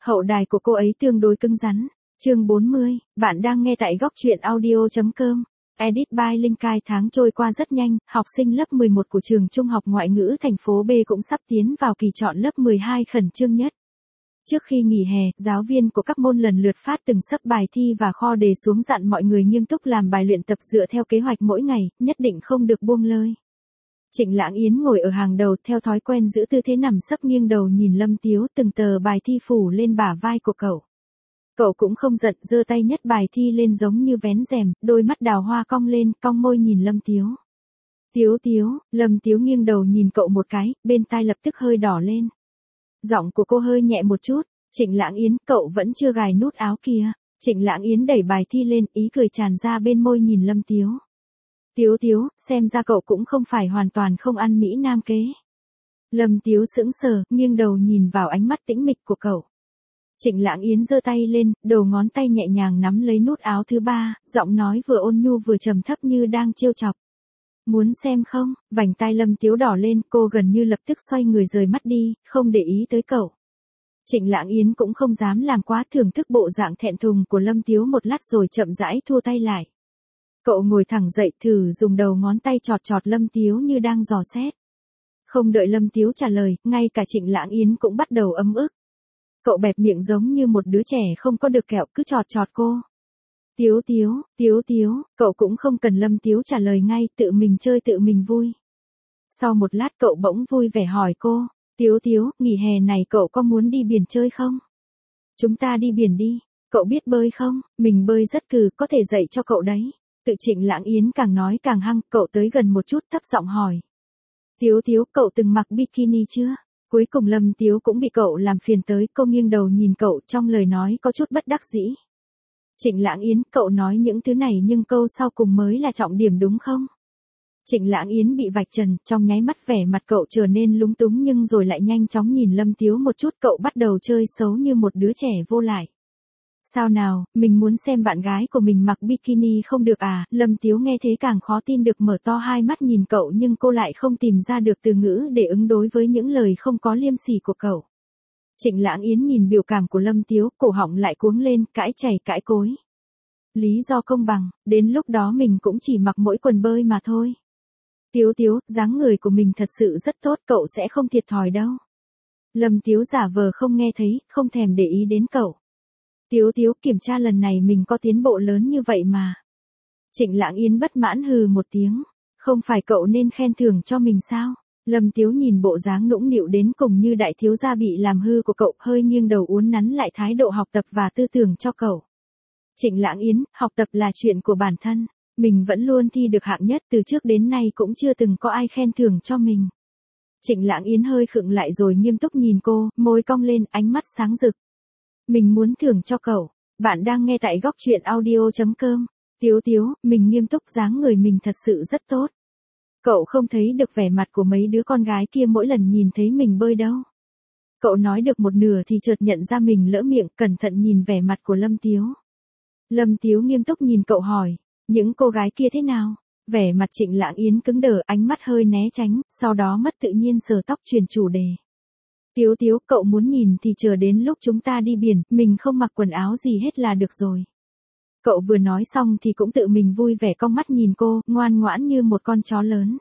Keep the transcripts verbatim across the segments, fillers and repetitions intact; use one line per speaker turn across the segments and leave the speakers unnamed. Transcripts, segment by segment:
Hậu đài của cô ấy tương đối cứng rắn. Chương bốn mươi, bạn đang nghe tại góc truyện audio.com. Edit by Linkai. Tháng trôi qua rất nhanh, học sinh lớp mười một của trường trung học ngoại ngữ thành phố B cũng sắp tiến vào kỳ chọn lớp mười hai khẩn trương nhất. Trước khi nghỉ hè, giáo viên của các môn lần lượt phát từng sấp bài thi và kho đề xuống dặn mọi người nghiêm túc làm bài luyện tập dựa theo kế hoạch mỗi ngày, nhất định không được buông lơi. Trịnh Lãng Yến ngồi ở hàng đầu theo thói quen giữ tư thế nằm sấp nghiêng đầu nhìn Lâm Tiếu, từng tờ bài thi phủ lên bả vai của cậu. Cậu cũng không giận, giơ tay nhấc bài thi lên giống như vén rèm, đôi mắt đào hoa cong lên, cong môi nhìn Lâm Tiếu. Tiếu Tiếu, Lâm Tiếu nghiêng đầu nhìn cậu một cái, bên tai lập tức hơi đỏ lên. Giọng của cô hơi nhẹ một chút. Trịnh Lãng Yến, cậu vẫn chưa gài nút áo kia. Trịnh Lãng Yến đẩy bài thi lên, ý cười tràn ra bên môi nhìn Lâm Tiếu. Tiếu Tiếu, xem ra cậu cũng không phải hoàn toàn không ăn Mỹ Nam kế. Lâm Tiếu sững sờ, nghiêng đầu nhìn vào ánh mắt tĩnh mịch của cậu. Trịnh Lãng Yến giơ tay lên, đầu ngón tay nhẹ nhàng nắm lấy nút áo thứ ba, giọng nói vừa ôn nhu vừa trầm thấp như đang trêu chọc. Muốn xem không? Vành tai Lâm Tiếu đỏ lên, cô gần như lập tức xoay người rời mắt đi, không để ý tới cậu. Trịnh Lãng Yến cũng không dám làm quá, thưởng thức bộ dạng thẹn thùng của Lâm Tiếu một lát rồi chậm rãi thua tay lại. Cậu ngồi thẳng dậy, thử dùng đầu ngón tay chọt chọt Lâm Tiếu như đang dò xét. Không đợi Lâm Tiếu trả lời, ngay cả Trịnh Lãng Yến cũng bắt đầu ấm ức. Cậu bẹp miệng giống như một đứa trẻ không có được kẹo, cứ chọt chọt cô. Tiếu Tiếu, Tiếu Tiếu, cậu cũng không cần Lâm Tiếu trả lời ngay, tự mình chơi tự mình vui. Sau một lát cậu bỗng vui vẻ hỏi cô, Tiếu Tiếu, nghỉ hè này cậu có muốn đi biển chơi không? Chúng ta đi biển đi, cậu biết bơi không? Mình bơi rất cừ, có thể dạy cho cậu đấy. Tự Trịnh Lãng Yến càng nói càng hăng, cậu tới gần một chút thấp giọng hỏi. Tiếu Tiếu, cậu từng mặc bikini chưa? Cuối cùng Lâm Tiếu cũng bị cậu làm phiền tới, cô nghiêng đầu nhìn cậu, trong lời nói có chút bất đắc dĩ. Trịnh Lãng Yến, cậu nói những thứ này nhưng câu sau cùng mới là trọng điểm đúng không? Trịnh Lãng Yến bị vạch trần, trong nháy mắt vẻ mặt cậu trở nên lúng túng nhưng rồi lại nhanh chóng nhìn Lâm Tiếu một chút, cậu bắt đầu chơi xấu như một đứa trẻ vô lại. Sao nào, mình muốn xem bạn gái của mình mặc bikini không được à? Lâm Tiếu nghe thế càng khó tin được, mở to hai mắt nhìn cậu nhưng cô lại không tìm ra được từ ngữ để ứng đối với những lời không có liêm sỉ của cậu. Trịnh Lãng Yến nhìn biểu cảm của Lâm Tiếu, cổ họng lại cuống lên, cãi chảy cãi cối. Lý do công bằng, đến lúc đó mình cũng chỉ mặc mỗi quần bơi mà thôi. Tiếu Tiếu, dáng người của mình thật sự rất tốt, cậu sẽ không thiệt thòi đâu. Lâm Tiếu giả vờ không nghe thấy, không thèm để ý đến cậu. Tiếu Tiếu, kiểm tra lần này mình có tiến bộ lớn như vậy mà. Trịnh Lãng Yến bất mãn hừ một tiếng. Không phải cậu nên khen thưởng cho mình sao? Lâm Tiếu nhìn bộ dáng nũng nịu đến cùng như đại thiếu gia bị làm hư của cậu, hơi nghiêng đầu uốn nắn lại thái độ học tập và tư tưởng cho cậu. Trịnh Lãng Yến, học tập là chuyện của bản thân. Mình vẫn luôn thi được hạng nhất, từ trước đến nay cũng chưa từng có ai khen thưởng cho mình. Trịnh Lãng Yến hơi khựng lại rồi nghiêm túc nhìn cô, môi cong lên, ánh mắt sáng rực. Mình muốn thưởng cho cậu. Bạn đang nghe tại góc truyện audio.com. Tiếu Tiếu, mình nghiêm túc, dáng người mình thật sự rất tốt. Cậu không thấy được vẻ mặt của mấy đứa con gái kia mỗi lần nhìn thấy mình bơi đâu. Cậu nói được một nửa thì chợt nhận ra mình lỡ miệng, cẩn thận nhìn vẻ mặt của Lâm Tiếu. Lâm Tiếu nghiêm túc nhìn cậu hỏi, những cô gái kia thế nào? Vẻ mặt Trịnh Lãng Yến cứng đờ, ánh mắt hơi né tránh, sau đó mất tự nhiên sờ tóc chuyển chủ đề. Tiếu Tiếu, cậu muốn nhìn thì chờ đến lúc chúng ta đi biển, mình không mặc quần áo gì hết là được rồi. Cậu vừa nói xong thì cũng tự mình vui vẻ cong mắt nhìn cô, ngoan ngoãn như một con chó lớn.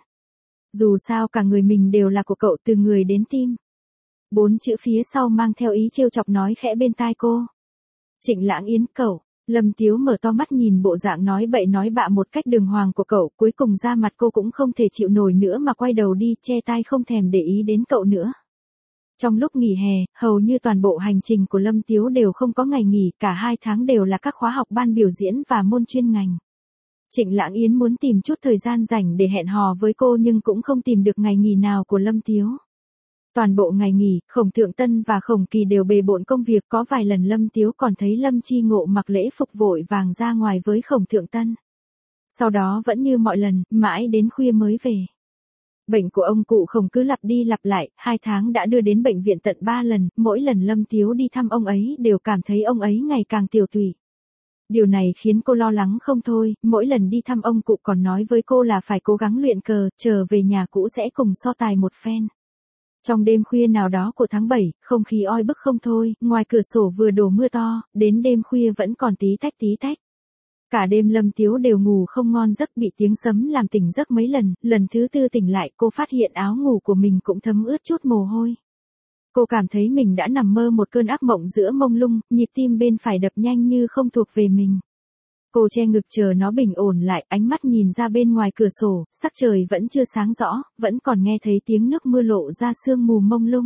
Dù sao cả người mình đều là của cậu từ người đến tim. Bốn chữ phía sau mang theo ý trêu chọc nói khẽ bên tai cô. Trịnh Lãng Yến, cậu. Lâm Tiếu mở to mắt nhìn bộ dạng nói bậy nói bạ một cách đường hoàng của cậu, cuối cùng ra mặt cô cũng không thể chịu nổi nữa mà quay đầu đi, che tai không thèm để ý đến cậu nữa. Trong lúc nghỉ hè, hầu như toàn bộ hành trình của Lâm Tiếu đều không có ngày nghỉ, cả hai tháng đều là các khóa học ban biểu diễn và môn chuyên ngành. Trịnh Lãng Yến muốn tìm chút thời gian rảnh để hẹn hò với cô nhưng cũng không tìm được ngày nghỉ nào của Lâm Tiếu. Toàn bộ ngày nghỉ, Khổng Thượng Tân và Khổng Kỳ đều bề bộn công việc, có vài lần Lâm Tiếu còn thấy Lâm Chi Ngộ mặc lễ phục vội vàng ra ngoài với Khổng Thượng Tân. Sau đó vẫn như mọi lần, mãi đến khuya mới về. Bệnh của ông cụ Khổng cứ lặp đi lặp lại, hai tháng đã đưa đến bệnh viện tận ba lần, mỗi lần Lâm Tiếu đi thăm ông ấy đều cảm thấy ông ấy ngày càng tiều tụy. Điều này khiến cô lo lắng không thôi, mỗi lần đi thăm ông cụ còn nói với cô là phải cố gắng luyện cờ, trở về nhà cũ sẽ cùng so tài một phen. Trong đêm khuya nào đó của tháng bảy, không khí oi bức không thôi, ngoài cửa sổ vừa đổ mưa to, đến đêm khuya vẫn còn tí tách tí tách. Cả đêm Lâm Tiếu đều ngủ không ngon giấc, bị tiếng sấm làm tỉnh giấc mấy lần, lần thứ tư tỉnh lại cô phát hiện áo ngủ của mình cũng thấm ướt chút mồ hôi. Cô cảm thấy mình đã nằm mơ một cơn ác mộng giữa mông lung, nhịp tim bên phải đập nhanh như không thuộc về mình. Cô che ngực chờ nó bình ổn lại, ánh mắt nhìn ra bên ngoài cửa sổ, sắc trời vẫn chưa sáng rõ, vẫn còn nghe thấy tiếng nước mưa lộ ra sương mù mông lung.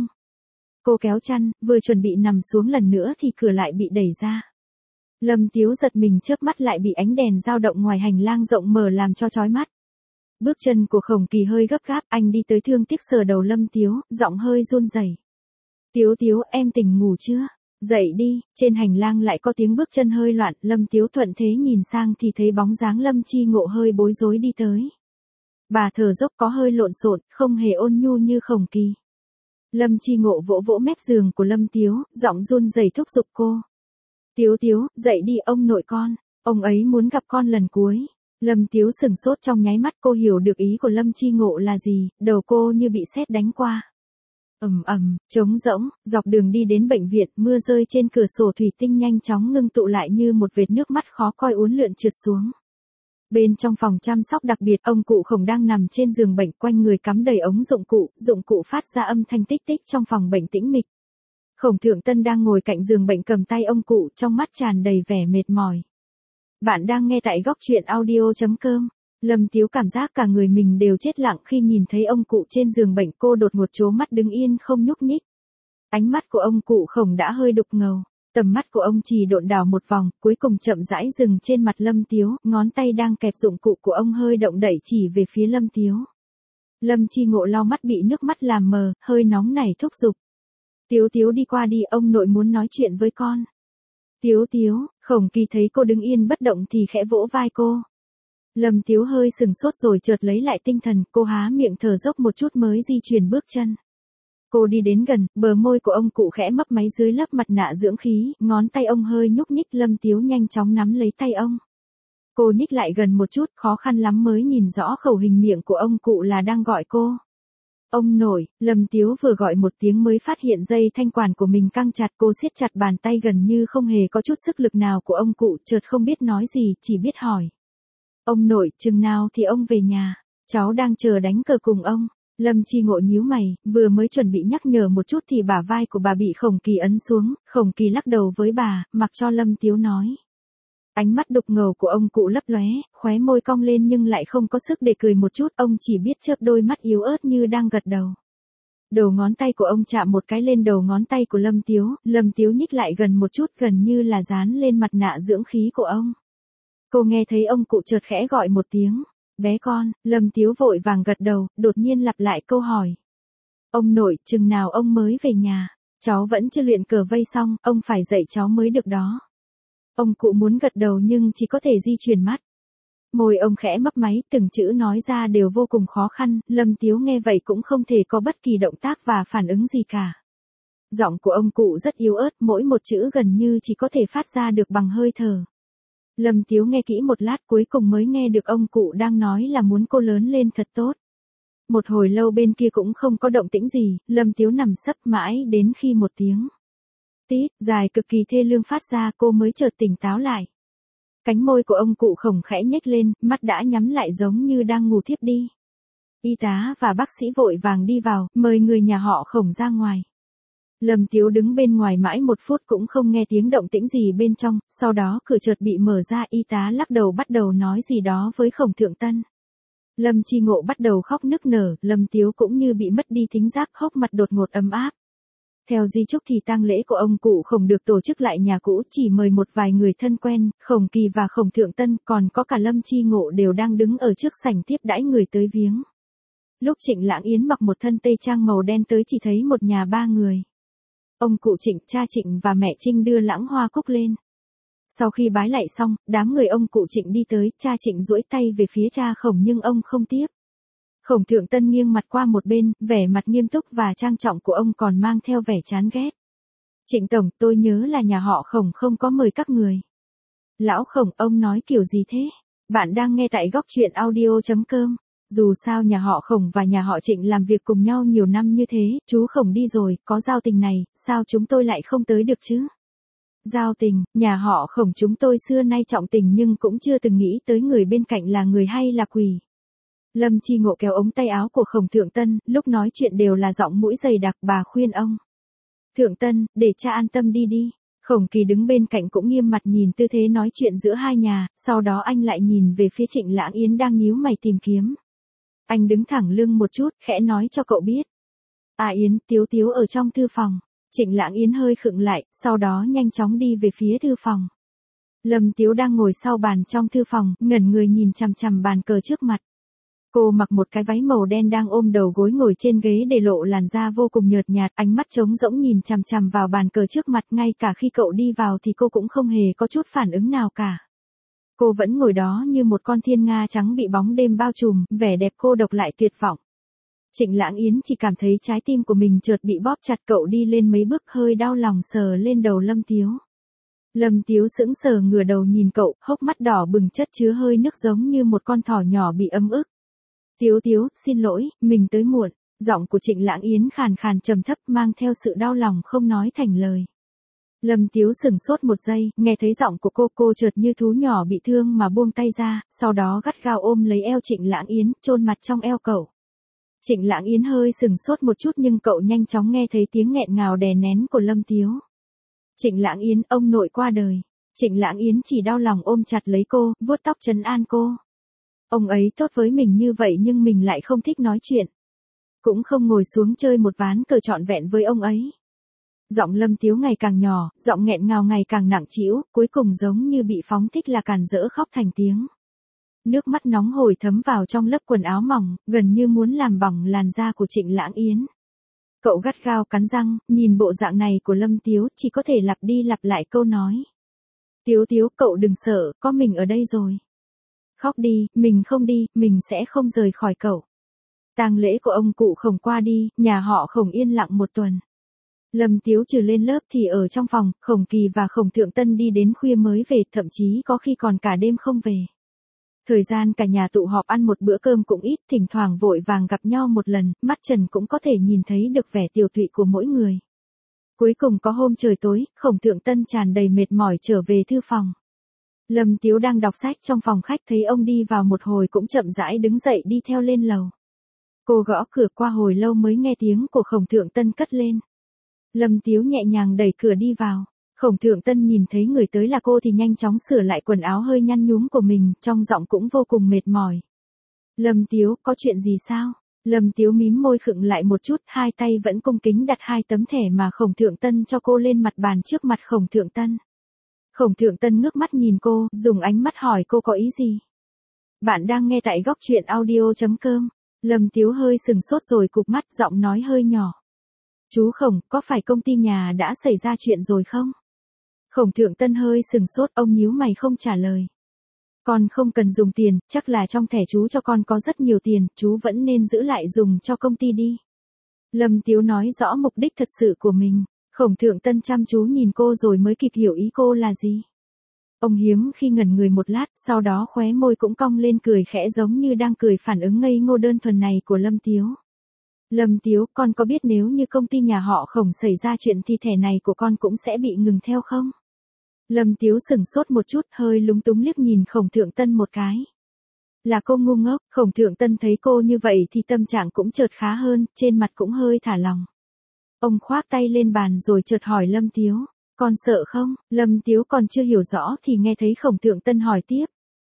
Cô kéo chăn, vừa chuẩn bị nằm xuống lần nữa thì cửa lại bị đẩy ra. Lâm Tiếu giật mình chớp mắt lại bị ánh đèn dao động ngoài hành lang rộng mở làm cho chói mắt. Bước chân của Khổng Kỳ hơi gấp gáp, anh đi tới thương tiếc sờ đầu Lâm Tiếu, giọng hơi run rẩy. Tiếu Tiếu, em tỉnh ngủ chưa? Dậy đi. Trên hành lang lại có tiếng bước chân hơi loạn, Lâm Tiếu thuận thế nhìn sang thì thấy bóng dáng Lâm Chi Ngộ hơi bối rối đi tới. Bà thở dốc có hơi lộn xộn, không hề ôn nhu như Khổng Kỳ. Lâm Chi Ngộ vỗ vỗ mép giường của Lâm Tiếu, giọng run rẩy thúc giục cô. Tiếu Tiếu, dậy đi ông nội con, ông ấy muốn gặp con lần cuối. Lâm Tiếu sừng sốt trong nháy mắt, cô hiểu được ý của Lâm Chi Ngộ là gì, đầu cô như bị sét đánh qua. Ầm ầm, trống rỗng, dọc đường đi đến bệnh viện, mưa rơi trên cửa sổ thủy tinh nhanh chóng ngưng tụ lại như một vệt nước mắt khó coi uốn lượn trượt xuống. Bên trong phòng chăm sóc đặc biệt, ông cụ Khổng đang nằm trên giường bệnh, quanh người cắm đầy ống dụng cụ, dụng cụ phát ra âm thanh tích tích trong phòng bệnh tĩnh mịch. Khổng Thượng Tân đang ngồi cạnh giường bệnh cầm tay ông cụ, trong mắt tràn đầy vẻ mệt mỏi. Bạn đang nghe tại góc truyện audio chấm com. Lâm Tiếu cảm giác cả người mình đều chết lặng khi nhìn thấy ông cụ trên giường bệnh, cô đột ngột trố mắt đứng yên không nhúc nhích. Ánh mắt của ông cụ Khổng đã hơi đục ngầu, tầm mắt của ông chỉ độn đảo một vòng, cuối cùng chậm rãi dừng trên mặt Lâm Tiếu, ngón tay đang kẹp dụng cụ của ông hơi động đẩy chỉ về phía Lâm Tiếu. Lâm Chi Ngộ lau mắt bị nước mắt làm mờ, hơi nóng nảy thúc giục. Tiếu Tiếu đi qua đi, ông nội muốn nói chuyện với con. Tiếu Tiếu, Khổng Kỳ thấy cô đứng yên bất động thì khẽ vỗ vai cô. Lâm Tiếu hơi sừng sốt rồi chợt lấy lại tinh thần, cô há miệng thở dốc một chút mới di chuyển bước chân. Cô đi đến gần, bờ môi của ông cụ khẽ mấp máy dưới lớp mặt nạ dưỡng khí, ngón tay ông hơi nhúc nhích, Lâm Tiếu nhanh chóng nắm lấy tay ông. Cô nhích lại gần một chút, khó khăn lắm mới nhìn rõ khẩu hình miệng của ông cụ là đang gọi cô. Ông nội, Lâm Tiếu vừa gọi một tiếng mới phát hiện dây thanh quản của mình căng chặt, cô siết chặt bàn tay gần như không hề có chút sức lực nào của ông cụ, chợt không biết nói gì, chỉ biết hỏi. Ông nội, chừng nào thì ông về nhà, cháu đang chờ đánh cờ cùng ông. Lâm Chi Ngộ nhíu mày, vừa mới chuẩn bị nhắc nhở một chút thì bả vai của bà bị Khổng Kỳ ấn xuống, Khổng Kỳ lắc đầu với bà, mặc cho Lâm Tiếu nói. Ánh mắt đục ngầu của ông cụ lấp lóe, khóe môi cong lên nhưng lại không có sức để cười một chút, ông chỉ biết chớp đôi mắt yếu ớt như đang gật đầu. Đầu ngón tay của ông chạm một cái lên đầu ngón tay của Lâm Tiếu, Lâm Tiếu nhích lại gần một chút, gần như là dán lên mặt nạ dưỡng khí của ông. Cô nghe thấy ông cụ chợt khẽ gọi một tiếng, bé con, Lâm Tiếu vội vàng gật đầu, đột nhiên lặp lại câu hỏi. Ông nội, chừng nào ông mới về nhà, cháu vẫn chưa luyện cờ vây xong, ông phải dạy cháu mới được đó. Ông cụ muốn gật đầu nhưng chỉ có thể di chuyển mắt. Môi ông khẽ mấp máy, từng chữ nói ra đều vô cùng khó khăn, Lâm Tiếu nghe vậy cũng không thể có bất kỳ động tác và phản ứng gì cả. Giọng của ông cụ rất yếu ớt, mỗi một chữ gần như chỉ có thể phát ra được bằng hơi thở. Lâm Tiếu nghe kỹ một lát cuối cùng mới nghe được ông cụ đang nói là muốn cô lớn lên thật tốt. Một hồi lâu bên kia cũng không có động tĩnh gì, Lâm Tiếu nằm sấp mãi đến khi một tiếng tít dài cực kỳ thê lương phát ra, cô mới chợt tỉnh táo lại. Cánh môi của ông cụ Khổng khẽ nhếch lên, mắt đã nhắm lại giống như đang ngủ thiếp đi. Y tá và bác sĩ vội vàng đi vào, mời người nhà họ Khổng ra ngoài. Lâm Tiếu đứng bên ngoài mãi một phút cũng không nghe tiếng động tĩnh gì bên trong, sau đó cửa chợt bị mở ra, y tá lắc đầu bắt đầu nói gì đó với Khổng Thượng Tân. Lâm Chi Ngộ bắt đầu khóc nức nở, Lâm Tiếu cũng như bị mất đi thính giác, hốc mặt đột ngột ấm áp. Theo di chúc thì tang lễ của ông cụ Khổng được tổ chức lại nhà cũ, chỉ mời một vài người thân quen, Khổng Kỳ và Khổng Thượng Tân, còn có cả Lâm Chi Ngộ đều đang đứng ở trước sảnh tiếp đãi người tới viếng. Lúc Trịnh Lãng Yến mặc một thân tây trang màu đen tới chỉ thấy một nhà ba người. Ông cụ Trịnh, cha Trịnh và mẹ Trinh đưa lãng hoa cúc lên. Sau khi bái lạy xong, đám người ông cụ Trịnh đi tới, cha Trịnh duỗi tay về phía cha Khổng nhưng ông không tiếp. Khổng Thượng Tân nghiêng mặt qua một bên, vẻ mặt nghiêm túc và trang trọng của ông còn mang theo vẻ chán ghét. Trịnh Tổng, tôi nhớ là nhà họ Khổng không có mời các người. Lão Khổng, ông nói kiểu gì thế? Bạn đang nghe tại góc truyện audio chấm com. Dù sao nhà họ Khổng và nhà họ Trịnh làm việc cùng nhau nhiều năm như thế, chú Khổng đi rồi, có giao tình này, sao chúng tôi lại không tới được chứ? Giao tình, nhà họ Khổng chúng tôi xưa nay trọng tình nhưng cũng chưa từng nghĩ tới người bên cạnh là người hay là quỷ. Lâm Chi Ngộ kéo ống tay áo của Khổng Thượng Tân, lúc nói chuyện đều là giọng mũi dày đặc, bà khuyên ông. Thượng Tân, để cha an tâm đi đi. Khổng Kỳ đứng bên cạnh cũng nghiêm mặt nhìn tư thế nói chuyện giữa hai nhà, sau đó anh lại nhìn về phía Trịnh Lãng Yến đang nhíu mày tìm kiếm. Anh đứng thẳng lưng một chút, khẽ nói cho cậu biết. À Yến, Tiếu Tiếu ở trong thư phòng. Trịnh Lãng Yến hơi khựng lại, sau đó nhanh chóng đi về phía thư phòng. Lâm Tiếu đang ngồi sau bàn trong thư phòng, ngẩn người nhìn chằm chằm bàn cờ trước mặt. Cô mặc một cái váy màu đen đang ôm đầu gối ngồi trên ghế để lộ làn da vô cùng nhợt nhạt, ánh mắt trống rỗng nhìn chằm chằm vào bàn cờ trước mặt, ngay cả khi cậu đi vào thì cô cũng không hề có chút phản ứng nào cả. Cô vẫn ngồi đó như một con thiên nga trắng bị bóng đêm bao trùm, vẻ đẹp cô độc lại tuyệt vọng. Trịnh Lãng Yến chỉ cảm thấy trái tim của mình chợt bị bóp chặt, cậu đi lên mấy bước hơi đau lòng sờ lên đầu Lâm Tiếu. Lâm Tiếu sững sờ ngửa đầu nhìn cậu, hốc mắt đỏ bừng chất chứa hơi nước giống như một con thỏ nhỏ bị ấm ức. Tiếu Tiếu, xin lỗi, mình tới muộn. Giọng của Trịnh Lãng Yến khàn khàn trầm thấp mang theo sự đau lòng không nói thành lời. Lâm Tiếu sừng sốt một giây, nghe thấy giọng của cô, cô chợt như thú nhỏ bị thương mà buông tay ra, sau đó gắt gao ôm lấy eo Trịnh Lãng Yến, chôn mặt trong eo cậu. Trịnh Lãng Yến hơi sừng sốt một chút nhưng cậu nhanh chóng nghe thấy tiếng nghẹn ngào đè nén của Lâm Tiếu. Trịnh Lãng Yến, ông nội qua đời. Trịnh Lãng Yến chỉ đau lòng ôm chặt lấy cô, vuốt tóc trấn an cô. Ông ấy tốt với mình như vậy nhưng mình lại không thích nói chuyện. Cũng không ngồi xuống chơi một ván cờ trọn vẹn với ông ấy. Giọng Lâm Tiếu ngày càng nhỏ, giọng nghẹn ngào ngày càng nặng trĩu, cuối cùng giống như bị phóng thích là càn rỡ khóc thành tiếng. Nước mắt nóng hổi thấm vào trong lớp quần áo mỏng, gần như muốn làm bỏng làn da của Trịnh Lãng Yến. Cậu gắt gao cắn răng, nhìn bộ dạng này của Lâm Tiếu, chỉ có thể lặp đi lặp lại câu nói. Tiếu Tiếu, cậu đừng sợ, có mình ở đây rồi. Khóc đi, mình không đi, mình sẽ không rời khỏi cậu. Tang lễ của ông cụ Khổng qua đi, nhà họ Khổng yên lặng một tuần. Lâm Tiếu trừ lên lớp thì ở trong phòng, Khổng Kỳ và Khổng Thượng Tân đi đến khuya mới về, thậm chí có khi còn cả đêm không về. Thời gian cả nhà tụ họp ăn một bữa cơm cũng ít, thỉnh thoảng vội vàng gặp nhau một lần, mắt Trần cũng có thể nhìn thấy được vẻ tiều tụy của mỗi người. Cuối cùng có hôm trời tối, Khổng Thượng Tân tràn đầy mệt mỏi trở về thư phòng. Lâm Tiếu đang đọc sách trong phòng khách thấy ông đi vào một hồi cũng chậm rãi đứng dậy đi theo lên lầu. Cô gõ cửa qua hồi lâu mới nghe tiếng của Khổng Thượng Tân cất lên. Lâm Tiếu nhẹ nhàng đẩy cửa đi vào. Khổng Thượng Tân nhìn thấy người tới là cô thì nhanh chóng sửa lại quần áo hơi nhăn nhúm của mình, trong giọng cũng vô cùng mệt mỏi. Lâm Tiếu, có chuyện gì sao? Lâm Tiếu mím môi khựng lại một chút, hai tay vẫn cung kính đặt hai tấm thẻ mà Khổng Thượng Tân cho cô lên mặt bàn trước mặt Khổng Thượng Tân. Khổng Thượng Tân ngước mắt nhìn cô, dùng ánh mắt hỏi cô có ý gì. Bạn đang nghe tại góc truyện audio chấm com. Lâm Tiếu hơi sừng sốt rồi cụp mắt, giọng nói hơi nhỏ. Chú Khổng, có phải công ty nhà đã xảy ra chuyện rồi không? Khổng Thượng Tân hơi sừng sốt, ông nhíu mày không trả lời. Con không cần dùng tiền, chắc là trong thẻ chú cho con có rất nhiều tiền, chú vẫn nên giữ lại dùng cho công ty đi. Lâm Tiếu nói rõ mục đích thật sự của mình. Khổng Thượng Tân chăm chú nhìn cô rồi mới kịp hiểu ý cô là gì. Ông hiếm khi ngẩn người một lát, sau đó khóe môi cũng cong lên cười khẽ giống như đang cười phản ứng ngây ngô đơn thuần này của Lâm Tiếu. Lâm Tiếu, con có biết nếu như công ty nhà họ Khổng xảy ra chuyện thì thẻ này của con cũng sẽ bị ngừng theo không? Lâm Tiếu sừng sốt một chút, hơi lúng túng liếc nhìn Khổng Thượng Tân một cái. Là cô ngu ngốc, Khổng Thượng Tân thấy cô như vậy thì tâm trạng cũng chợt khá hơn, trên mặt cũng hơi thả lòng. Ông khoác tay lên bàn rồi chợt hỏi Lâm Tiếu, con sợ không? Lâm Tiếu còn chưa hiểu rõ thì nghe thấy Khổng Thượng Tân hỏi tiếp.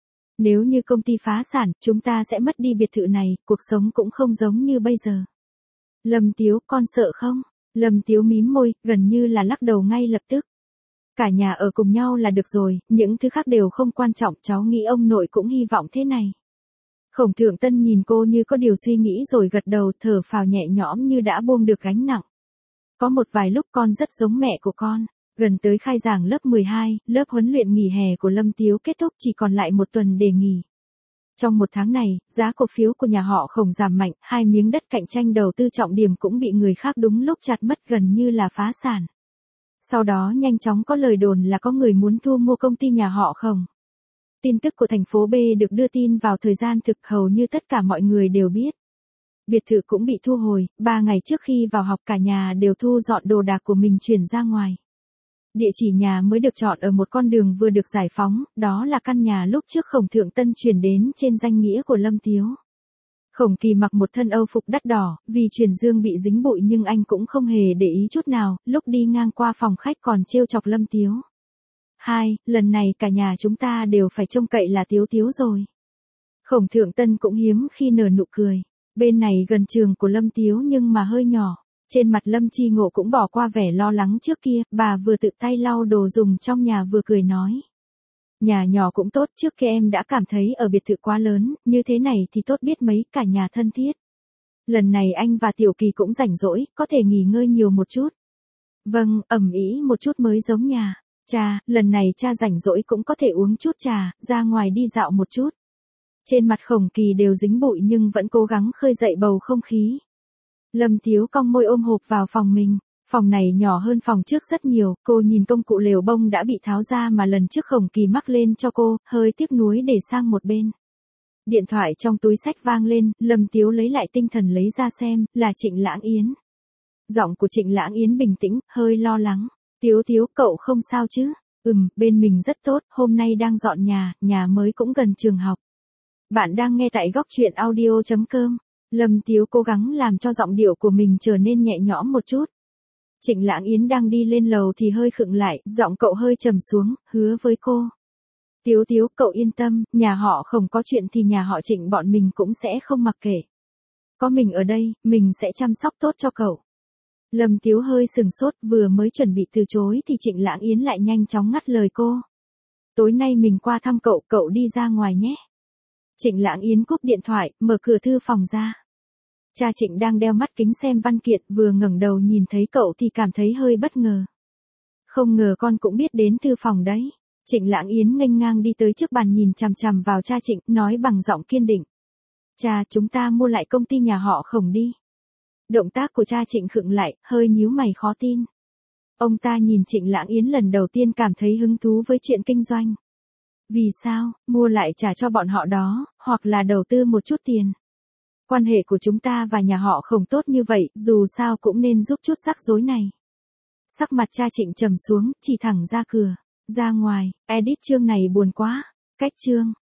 Nếu như công ty phá sản, chúng ta sẽ mất đi biệt thự này, cuộc sống cũng không giống như bây giờ. Lâm Tiếu, con sợ không? Lâm Tiếu mím môi, gần như là lắc đầu ngay lập tức. Cả nhà ở cùng nhau là được rồi, những thứ khác đều không quan trọng, cháu nghĩ ông nội cũng hy vọng thế này. Khổng Thượng Tân nhìn cô như có điều suy nghĩ rồi gật đầu, thở phào nhẹ nhõm như đã buông được gánh nặng. Có một vài lúc con rất giống mẹ của con. Gần tới khai giảng lớp mười hai, lớp huấn luyện nghỉ hè của Lâm Tiếu kết thúc chỉ còn lại một tuần để nghỉ. Trong một tháng này, giá cổ phiếu của nhà họ Khổng giảm mạnh, hai miếng đất cạnh tranh đầu tư trọng điểm cũng bị người khác đúng lúc chặt mất gần như là phá sản. Sau đó nhanh chóng có lời đồn là có người muốn thu mua công ty nhà họ Khổng. Tin tức của thành phố B được đưa tin vào thời gian thực hầu như tất cả mọi người đều biết. Biệt thự cũng bị thu hồi, ba ngày trước khi vào học cả nhà đều thu dọn đồ đạc của mình chuyển ra ngoài. Địa chỉ nhà mới được chọn ở một con đường vừa được giải phóng, đó là căn nhà lúc trước Khổng Thượng Tân chuyển đến trên danh nghĩa của Lâm Tiếu. Khổng Kỳ mặc một thân âu phục đắt đỏ, vì truyền dương bị dính bụi nhưng anh cũng không hề để ý chút nào, lúc đi ngang qua phòng khách còn trêu chọc Lâm Tiếu. Hai, lần này cả nhà chúng ta đều phải trông cậy là Tiếu Tiếu rồi. Khổng Thượng Tân cũng hiếm khi nở nụ cười. Bên này gần trường của Lâm Tiếu nhưng mà hơi nhỏ. Trên mặt Lâm Chi Ngộ cũng bỏ qua vẻ lo lắng trước kia, bà vừa tự tay lau đồ dùng trong nhà vừa cười nói. Nhà nhỏ cũng tốt, trước kia em đã cảm thấy ở biệt thự quá lớn, như thế này thì tốt biết mấy, cả nhà thân thiết. Lần này anh và Tiểu Kỳ cũng rảnh rỗi, có thể nghỉ ngơi nhiều một chút. Vâng, ẩm ý một chút mới giống nhà. Cha, lần này cha rảnh rỗi cũng có thể uống chút trà, ra ngoài đi dạo một chút. Trên mặt Khổng Kỳ đều dính bụi nhưng vẫn cố gắng khơi dậy bầu không khí. Lâm Tiếu cong môi ôm hộp vào phòng mình. Phòng này nhỏ hơn phòng trước rất nhiều, cô nhìn công cụ lều bông đã bị tháo ra mà lần trước Khổng Kỳ mắc lên cho cô, hơi tiếc nuối để sang một bên. Điện thoại trong túi xách vang lên, Lâm Tiếu lấy lại tinh thần lấy ra xem, là Trịnh Lãng Yến. Giọng của Trịnh Lãng Yến bình tĩnh, hơi lo lắng. Tiếu Tiếu, cậu không sao chứ? Ừm, bên mình rất tốt, hôm nay đang dọn nhà, nhà mới cũng gần trường học. Bạn đang nghe tại góc truyện audio chấm com. Lâm Tiếu cố gắng làm cho giọng điệu của mình trở nên nhẹ nhõm một chút. Trịnh Lãng Yến đang đi lên lầu thì hơi khựng lại, giọng cậu hơi trầm xuống, hứa với cô. Tiếu Tiếu, cậu yên tâm, nhà họ không có chuyện thì nhà họ Trịnh bọn mình cũng sẽ không mặc kệ. Có mình ở đây, mình sẽ chăm sóc tốt cho cậu. Lâm Tiếu hơi sừng sốt, vừa mới chuẩn bị từ chối thì Trịnh Lãng Yến lại nhanh chóng ngắt lời cô. Tối nay mình qua thăm cậu, cậu đi ra ngoài nhé. Trịnh Lãng Yến cúp điện thoại, mở cửa thư phòng ra. Cha Trịnh đang đeo mắt kính xem văn kiện, vừa ngẩng đầu nhìn thấy cậu thì cảm thấy hơi bất ngờ. Không ngờ con cũng biết đến thư phòng đấy. Trịnh Lãng Yến nghênh ngang đi tới trước bàn nhìn chằm chằm vào cha Trịnh, nói bằng giọng kiên định. Cha, chúng ta mua lại công ty nhà họ Khổng đi. Động tác của cha Trịnh khựng lại, hơi nhíu mày khó tin. Ông ta nhìn Trịnh Lãng Yến lần đầu tiên cảm thấy hứng thú với chuyện kinh doanh. Vì sao, mua lại trả cho bọn họ đó, hoặc là đầu tư một chút tiền. Quan hệ của chúng ta và nhà họ Khổng tốt như vậy, dù sao cũng nên giúp chút rắc rối này. Sắc mặt cha Trịnh trầm xuống, chỉ thẳng ra cửa. Ra ngoài, edit chương này buồn quá. Cách chương.